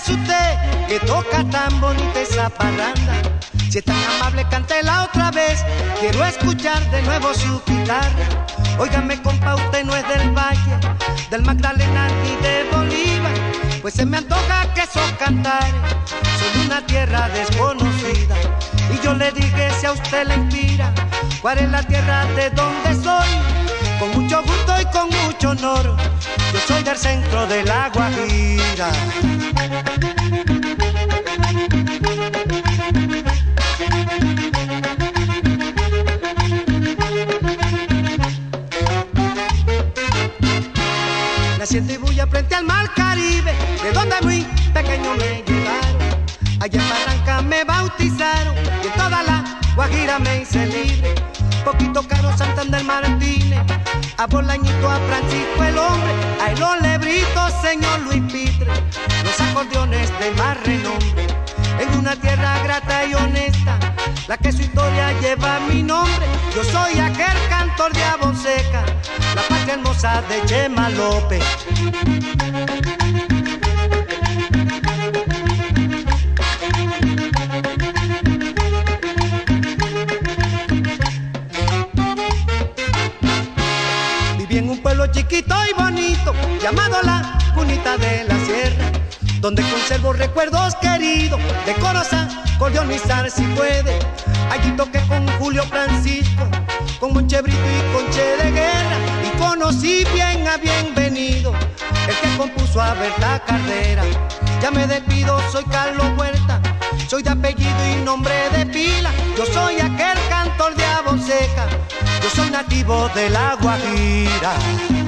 es usted que toca tan bonita esa parranda? Si es tan amable, cántela otra vez. Quiero escuchar de nuevo su guitarra. Óigame, compa, usted no es del Valle, del Magdalena ni de Bolívar. Pues se me antoja que esos cantares son de una tierra desconocida. Y yo le dije, si a usted le inspira, ¿cuál es la tierra de donde soy? Con mucho gusto y con mucho honor, yo soy del centro de la Guajira. Naciendo y bulla frente al mar Caribe, de donde muy pequeño me llevaron. Allá en Barranca me bautizaron y en toda la Guajira me hice libre. Poquito Caro, Santander, Martínez, a Bolañito, a Francisco el hombre, a los lebritos, señor Luis Pitre, los acordeones de más renombre. En una tierra grata y honesta, la que su historia lleva mi nombre. Yo soy aquel cantor de Abonseca, la patria hermosa de Chema López. Viví en un pueblo chiquito y bonito, llamado la Cunita de la Sierra, donde conservo recuerdos queridos de Corozal, acordeonizar si puede. Allí toqué con Julio Francisco, con Monche Brito y con Che de Guerra, y conocí bien a Bienvenido, el que compuso a Berta Carrera. Ya me despido, soy Carlos Huerta, soy de apellido y nombre de pila. Yo soy aquel cantor de Abonseca, yo soy nativo de la Guajira.